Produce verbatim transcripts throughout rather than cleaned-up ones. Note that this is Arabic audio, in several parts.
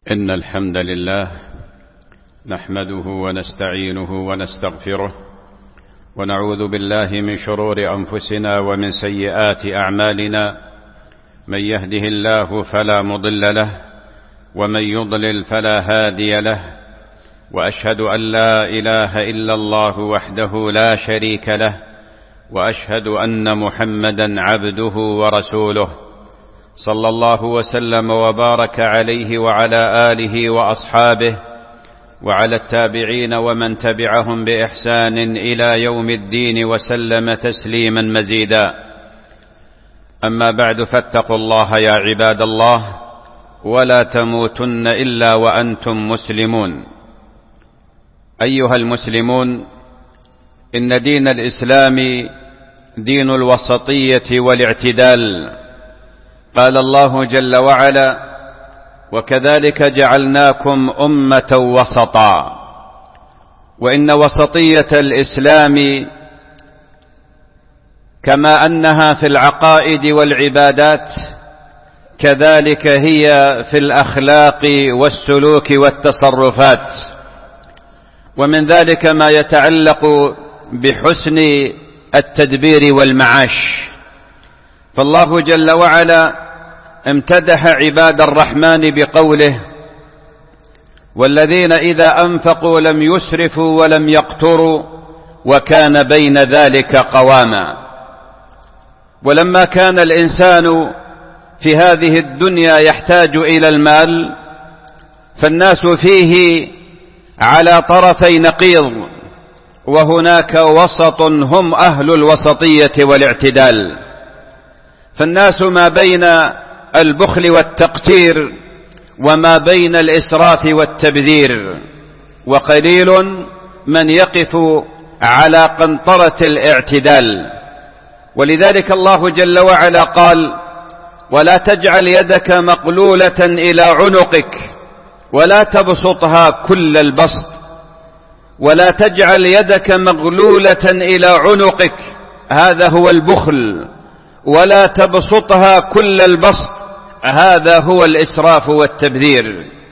إن الحمد لله نحمده ونستعينه ونستغفره ونعوذ بالله من شرور أنفسنا ومن سيئات أعمالنا. من يهده الله فلا مضل له ومن يضلل فلا هادي له، وأشهد أن لا إله إلا الله وحده لا شريك له، وأشهد أن محمدا عبده ورسوله، صلى الله وسلم وبارك عليه وعلى آله وأصحابه وعلى التابعين ومن تبعهم بإحسان إلى يوم الدين وسلم تسليما مزيدا. أما بعد، فاتقوا الله يا عباد الله، ولا تموتن إلا وأنتم مسلمون. أيها المسلمون، إن دين الإسلام دين الوسطية والاعتدال. قال الله جل وعلا: وكذلك جعلناكم أمة وسطا. وإن وسطية الإسلام كما أنها في العقائد والعبادات، كذلك هي في الأخلاق والسلوك والتصرفات، ومن ذلك ما يتعلق بحسن التدبير والمعاش. فالله جل وعلا امتدح عباد الرحمن بقوله: والذين إذا أنفقوا لم يسرفوا ولم يقتروا وكان بين ذلك قواما. ولما كان الإنسان في هذه الدنيا يحتاج إلى المال، فالناس فيه على طرفي نقيض، وهناك وسط هم أهل الوسطية والاعتدال. فالناس ما بين البخل والتقتير وما بين الإسراف والتبذير، وقليل من يقف على قنطرة الاعتدال. ولذلك الله جل وعلا قال: ولا تجعل يدك مغلولة إلى عنقك ولا تبسطها كل البسط. ولا تجعل يدك مغلولة إلى عنقك، هذا هو البخل، ولا تبسطها كل البسط، هذا هو الإسراف والتبذير.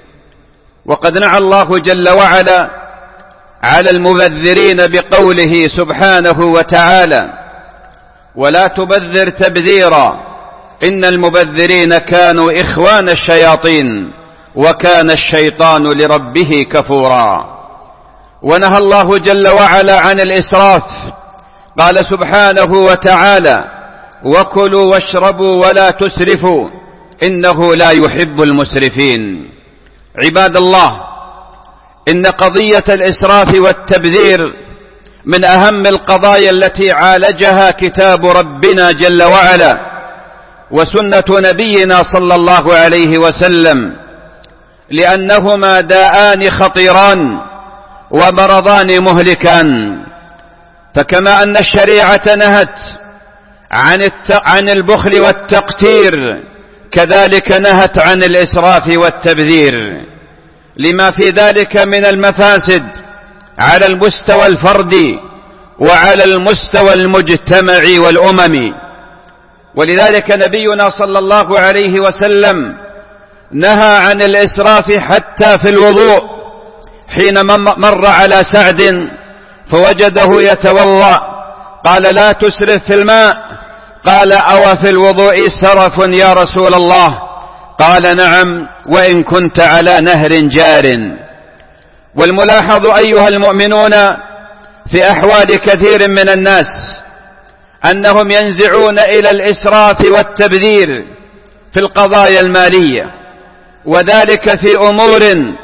وقد نعى الله جل وعلا على المبذرين بقوله سبحانه وتعالى: ولا تبذر تبذيرا إن المبذرين كانوا إخوان الشياطين وكان الشيطان لربه كفورا. ونهى الله جل وعلا عن الإسراف، قال سبحانه وتعالى: وكلوا واشربوا ولا تسرفوا إنه لا يحب المسرفين. عباد الله، إن قضية الإسراف والتبذير من أهم القضايا التي عالجها كتاب ربنا جل وعلا وسنة نبينا صلى الله عليه وسلم، لأنهما داءان خطيران ومرضان مهلكان. فكما أن الشريعة نهت عن, عن البخل والتقتير، كذلك نهت عن الإسراف والتبذير، لما في ذلك من المفاسد على المستوى الفردي وعلى المستوى المجتمعي والأممي. ولذلك نبينا صلى الله عليه وسلم نهى عن الإسراف حتى في الوضوء، حين مر على سعد فوجده يتوضأ قال: لا تسرف في الماء. قال: أو في الوضوء سرف يا رسول الله؟ قال: نعم، وإن كنت على نهر جار. والملاحظ أيها المؤمنون في أحوال كثير من الناس أنهم ينزعون إلى الإسراف والتبذير في القضايا المالية، وذلك في أمور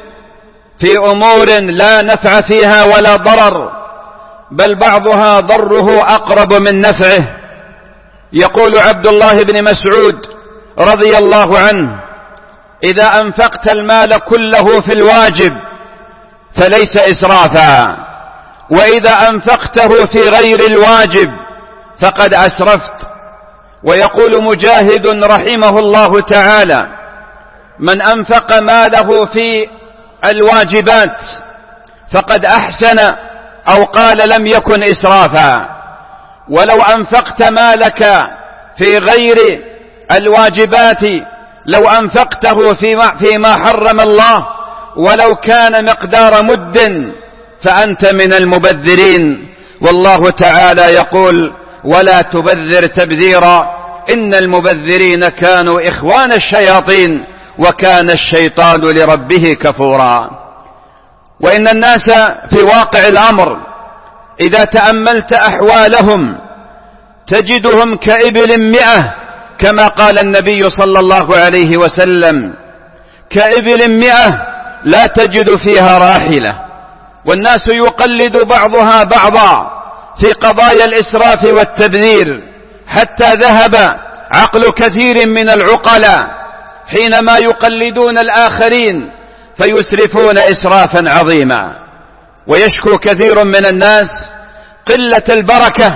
في أمور لا نفع فيها ولا ضرر، بل بعضها ضره أقرب من نفعه. يقول عبد الله بن مسعود رضي الله عنه: إذا أنفقت المال كله في الواجب فليس إسرافا، وإذا أنفقته في غير الواجب فقد أسرفت. ويقول مجاهد رحمه الله تعالى: من أنفق ماله في الواجبات فقد أحسن، أو قال لم يكن إسرافا. ولو أنفقت مالك في غير الواجبات لو أنفقته فيما, فيما حرم الله ولو كان مقدار مد فأنت من المبذرين. والله تعالى يقول: ولا تبذر تبذيرا إن المبذرين كانوا إخوان الشياطين وكان الشيطان لربه كفورا. وإن الناس في واقع الأمر إذا تأملت أحوالهم تجدهم كإبل مئة، كما قال النبي صلى الله عليه وسلم: كإبل مئة لا تجد فيها راحلة. والناس يقلد بعضها بعضا في قضايا الإسراف والتبذير، حتى ذهب عقل كثير من العقلاء حينما يقلدون الآخرين فيسرفون إسرافا عظيما. ويشكو كثير من الناس قلة البركة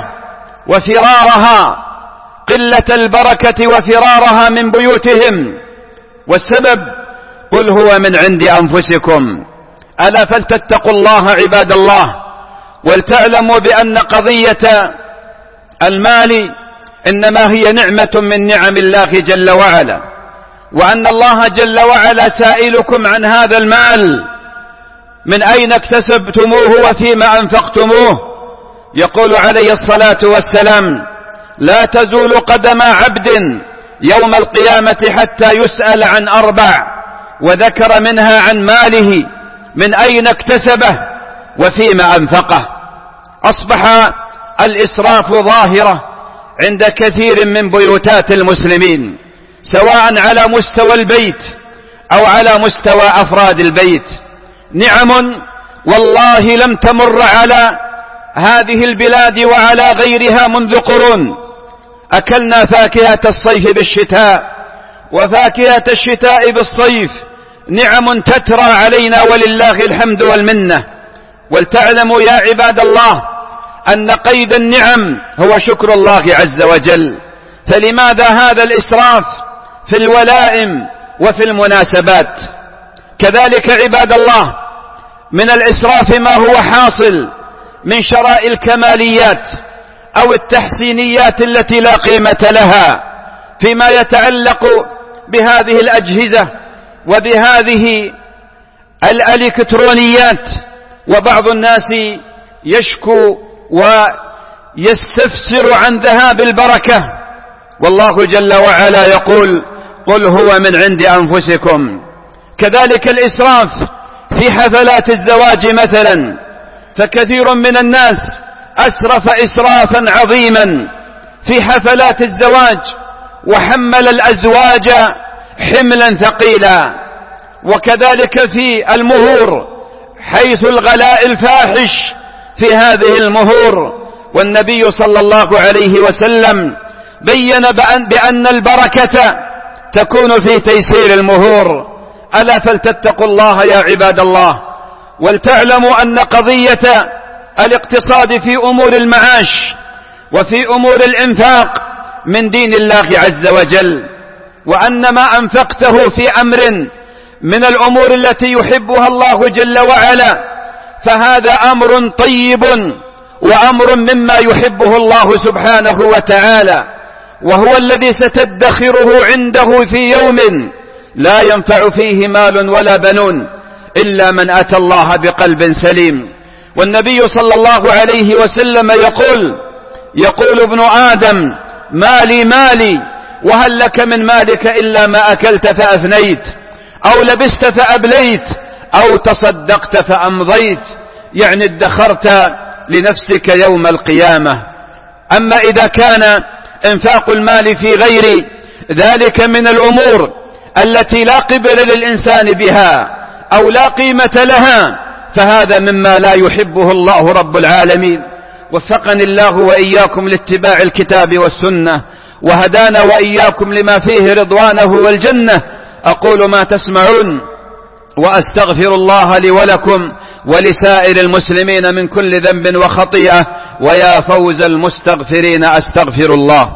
وفرارها قلة البركة وفرارها من بيوتهم، والسبب: قل هو من عند أنفسكم. ألا فلتتقوا الله عباد الله، ولتعلموا بأن قضية المال إنما هي نعمة من نعم الله جل وعلا، وأن الله جل وعلا سائلكم عن هذا المال: من أين اكتسبتموه وفيما أنفقتموه؟ يقول عليه الصلاة والسلام: لا تزول قدم عبد يوم القيامة حتى يسأل عن أربع، وذكر منها عن ماله من أين اكتسبه وفيما أنفقه. أصبح الإسراف ظاهرة عند كثير من بيوتات المسلمين، سواء على مستوى البيت أو على مستوى أفراد البيت. نعم والله لم تمر على هذه البلاد وعلى غيرها منذ قرون. أكلنا فاكهة الصيف بالشتاء وفاكهة الشتاء بالصيف، نعم تترى علينا ولله الحمد والمنة. ولتعلموا يا عباد الله أن قيد النعم هو شكر الله عز وجل. فلماذا هذا الإسراف في الولائم وفي المناسبات؟ كذلك عباد الله من الإسراف ما هو حاصل من شراء الكماليات أو التحسينيات التي لا قيمة لها فيما يتعلق بهذه الأجهزة وبهذه الإلكترونيات. وبعض الناس يشكو ويستفسر عن ذهاب البركة، والله جل وعلا يقول: قل هو من عند أنفسكم. كذلك الإسراف في حفلات الزواج مثلا، فكثير من الناس أسرف إسرافا عظيما في حفلات الزواج وحمل الأزواج حملا ثقيلا. وكذلك في المهور، حيث الغلاء الفاحش في هذه المهور. والنبي صلى الله عليه وسلم بين بأن البركة تكون في تيسير المهور. ألا فلتتقوا الله يا عباد الله، ولتعلموا أن قضية الاقتصاد في أمور المعاش وفي أمور الإنفاق من دين الله عز وجل، وأن ما أنفقته في أمر من الأمور التي يحبها الله جل وعلا فهذا أمر طيب وأمر مما يحبه الله سبحانه وتعالى، وهو الذي ستدخره عنده في يوم لا ينفع فيه مال ولا بنون إلا من أتى الله بقلب سليم. والنبي صلى الله عليه وسلم يقول يقول ابن آدم: مالي مالي، وهل لك من مالك إلا ما أكلت فأفنيت، أو لبست فأبليت، أو تصدقت فأمضيت، يعني ادخرت لنفسك يوم القيامة. أما إذا كان انفاق المال في غير ذلك من الأمور التي لا قبل للإنسان بها أو لا قيمة لها فهذا مما لا يحبه الله رب العالمين. وفقني الله وإياكم لاتباع الكتاب والسنة، وهدانا وإياكم لما فيه رضوانه والجنة. أقول ما تسمعون وأستغفر الله لي ولكم ولسائر المسلمين من كل ذنب وخطيئة، ويا فوز المستغفرين أستغفر الله.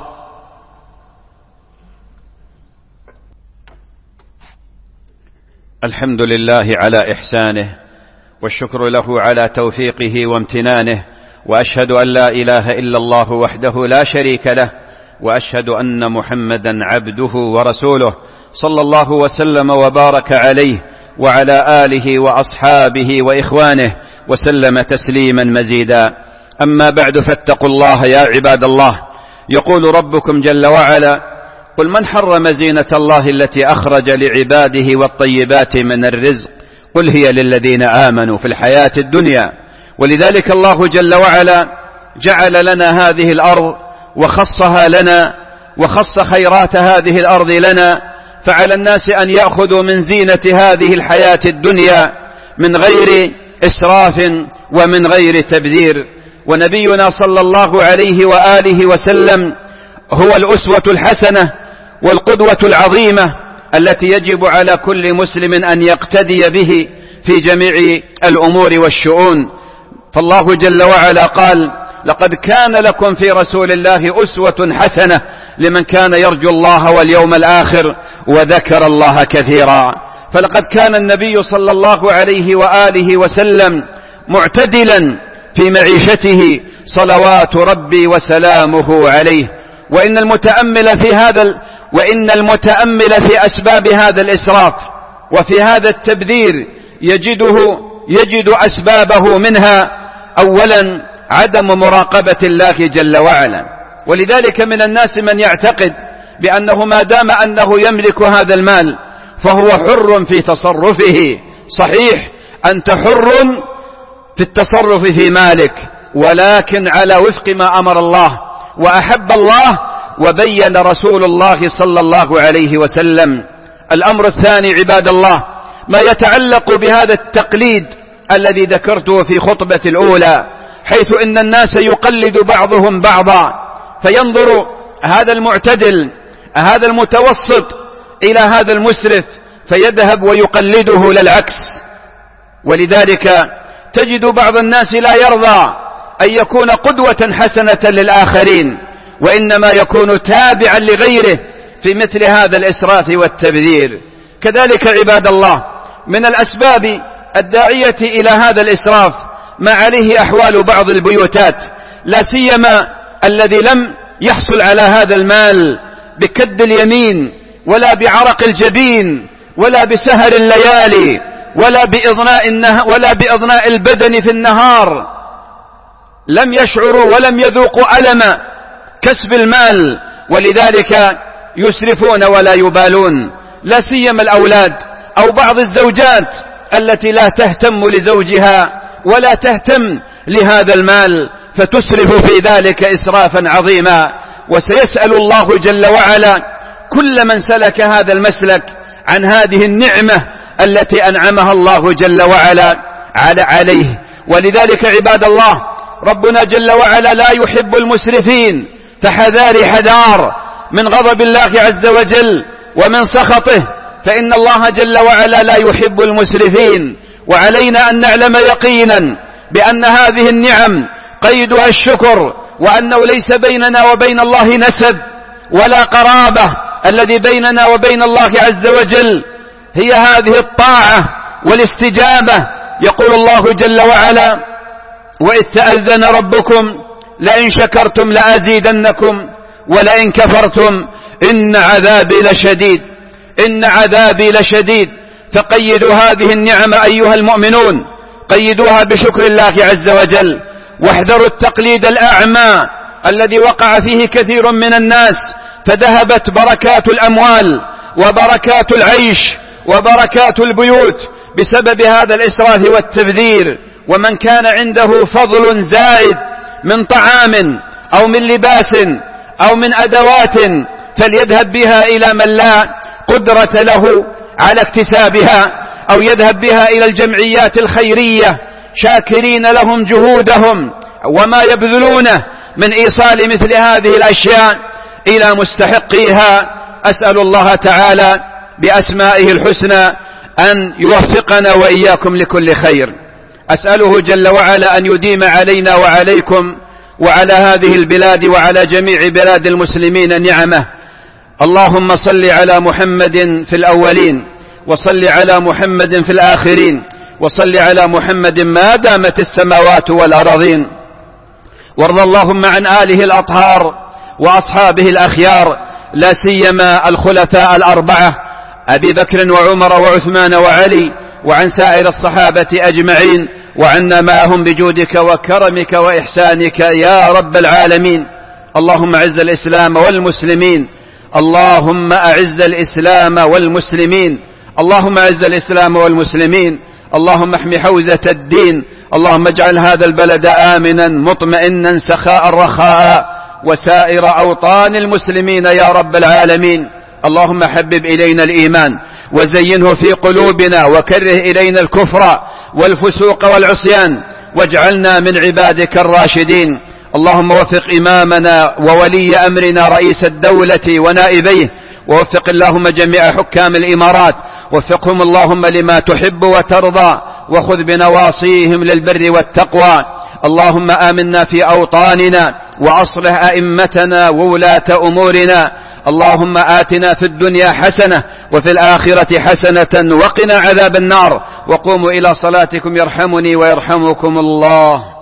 الحمد لله على إحسانه، والشكر له على توفيقه وامتنانه، وأشهد أن لا إله إلا الله وحده لا شريك له، وأشهد أن محمدا عبده ورسوله صلى الله وسلم وبارك عليه وعلى آله وأصحابه وإخوانه وسلم تسليما مزيدا. أما بعد، فاتقوا الله يا عباد الله. يقول ربكم جل وعلا: قل من حرم زينة الله التي أخرج لعباده والطيبات من الرزق قل هي للذين آمنوا في الحياة الدنيا. ولذلك الله جل وعلا جعل لنا هذه الأرض وخصها لنا وخص خيرات هذه الأرض لنا، فعلى الناس أن يأخذوا من زينة هذه الحياة الدنيا من غير إسراف ومن غير تبذير. ونبينا صلى الله عليه وآله وسلم هو الأسوة الحسنة والقدوة العظيمة التي يجب على كل مسلم أن يقتدي به في جميع الأمور والشؤون. فالله جل وعلا قال: لقد كان لكم في رسول الله أسوة حسنة لمن كان يرجو الله واليوم الآخر وذكر الله كثيرا. فلقد كان النبي صلى الله عليه وآله وسلم معتدلا في معيشته صلوات ربي وسلامه عليه. وإن المتأمل في هذا وإن المتأمل في أسباب هذا الإسراف وفي هذا التبذير يجده يجد أسبابه منها أولا عدم مراقبة الله جل وعلا. ولذلك من الناس من يعتقد بأنه ما دام أنه يملك هذا المال فهو حر في تصرفه. صحيح، أنت حر في التصرف في مالك، ولكن على وفق ما أمر الله وأحب الله وبين رسول الله صلى الله عليه وسلم. الأمر الثاني عباد الله ما يتعلق بهذا التقليد الذي ذكرته في خطبة الأولى، حيث إن الناس يقلد بعضهم بعضا، فينظر هذا المعتدل هذا المتوسط إلى هذا المسرف فيذهب ويقلده للعكس. ولذلك تجد بعض الناس لا يرضى أن يكون قدوة حسنة للآخرين، وإنما يكون تابعا لغيره في مثل هذا الإسراف والتبذير. كذلك عباد الله من الأسباب الداعية إلى هذا الإسراف ما عليه أحوال بعض البيوتات، لا سيما الذي لم يحصل على هذا المال بكد اليمين ولا بعرق الجبين ولا بسهر الليالي ولا بإضناء, النه... ولا بإضناء البدن في النهار. لم يشعروا ولم يذوقوا ألم كسب المال، ولذلك يسرفون ولا يبالون، لا سيما الأولاد أو بعض الزوجات التي لا تهتم لزوجها ولا تهتم لهذا المال فتسرف في ذلك إسرافا عظيما. وسيسأل الله جل وعلا كل من سلك هذا المسلك عن هذه النعمة التي أنعمها الله جل وعلا عليه. ولذلك عباد الله ربنا جل وعلا لا يحب المسرفين، فحذار حذار من غضب الله عز وجل ومن سخطه، فإن الله جل وعلا لا يحب المسرفين. وعلينا أن نعلم يقينا بأن هذه النعم قيدها الشكر، وأنه ليس بيننا وبين الله نسب ولا قرابة، الذي بيننا وبين الله عز وجل هي هذه الطاعة والاستجابة. يقول الله جل وعلا: وإذ تأذن ربكم لئن شكرتم لأزيدنكم ولئن كفرتم إن عذابي لشديد إن عذابي لشديد. فقيدوا هذه النعم أيها المؤمنون، قيدوها بشكر الله عز وجل، واحذروا التقليد الأعمى الذي وقع فيه كثير من الناس، فذهبت بركات الأموال وبركات العيش وبركات البيوت بسبب هذا الإسراف والتبذير. ومن كان عنده فضل زائد من طعام أو من لباس أو من أدوات فليذهب بها إلى من لا قدرة له على اكتسابها، أو يذهب بها إلى الجمعيات الخيرية شاكرين لهم جهودهم وما يبذلونه من إيصال مثل هذه الأشياء إلى مستحقيها. أسأل الله تعالى بأسمائه الحسنى أن يوفقنا وإياكم لكل خير. أسأله جل وعلا أن يديم علينا وعليكم وعلى هذه البلاد وعلى جميع بلاد المسلمين نعمه. اللهم صل على محمد في الأولين، وصل على محمد في الآخرين، وصل على محمد ما دامت السماوات والأراضين. وارض اللهم عن آله الأطهار وأصحابه الأخيار، لا سيما الخلفاء الأربعة أبي بكر وعمر وعثمان وعلي، وعن سائر الصحابة أجمعين، وعنا معهم بجودك وكرمك وإحسانك يا رب العالمين. اللهم أعز الإسلام والمسلمين، اللهم أعز الإسلام والمسلمين، اللهم أعز الإسلام والمسلمين، اللهم احمي حوزة الدين، اللهم اجعل هذا البلد آمنا مطمئنا سخاء رخاء، وسائر أوطان المسلمين يا رب العالمين. اللهم حبب إلينا الإيمان وزينه في قلوبنا، وكره إلينا الكفر والفسوق والعصيان، واجعلنا من عبادك الراشدين. اللهم وفق إمامنا وولي أمرنا رئيس الدولة ونائبيه، ووفق اللهم جميع حكام الإمارات، وفقهم اللهم لما تحب وترضى، وخذ بنواصيهم للبر والتقوى. اللهم آمنا في أوطاننا، وأصلح أئمتنا وولاة أمورنا. اللهم آتنا في الدنيا حسنة وفي الآخرة حسنة وقنا عذاب النار. وقوموا إلى صلاتكم يرحمني ويرحمكم الله.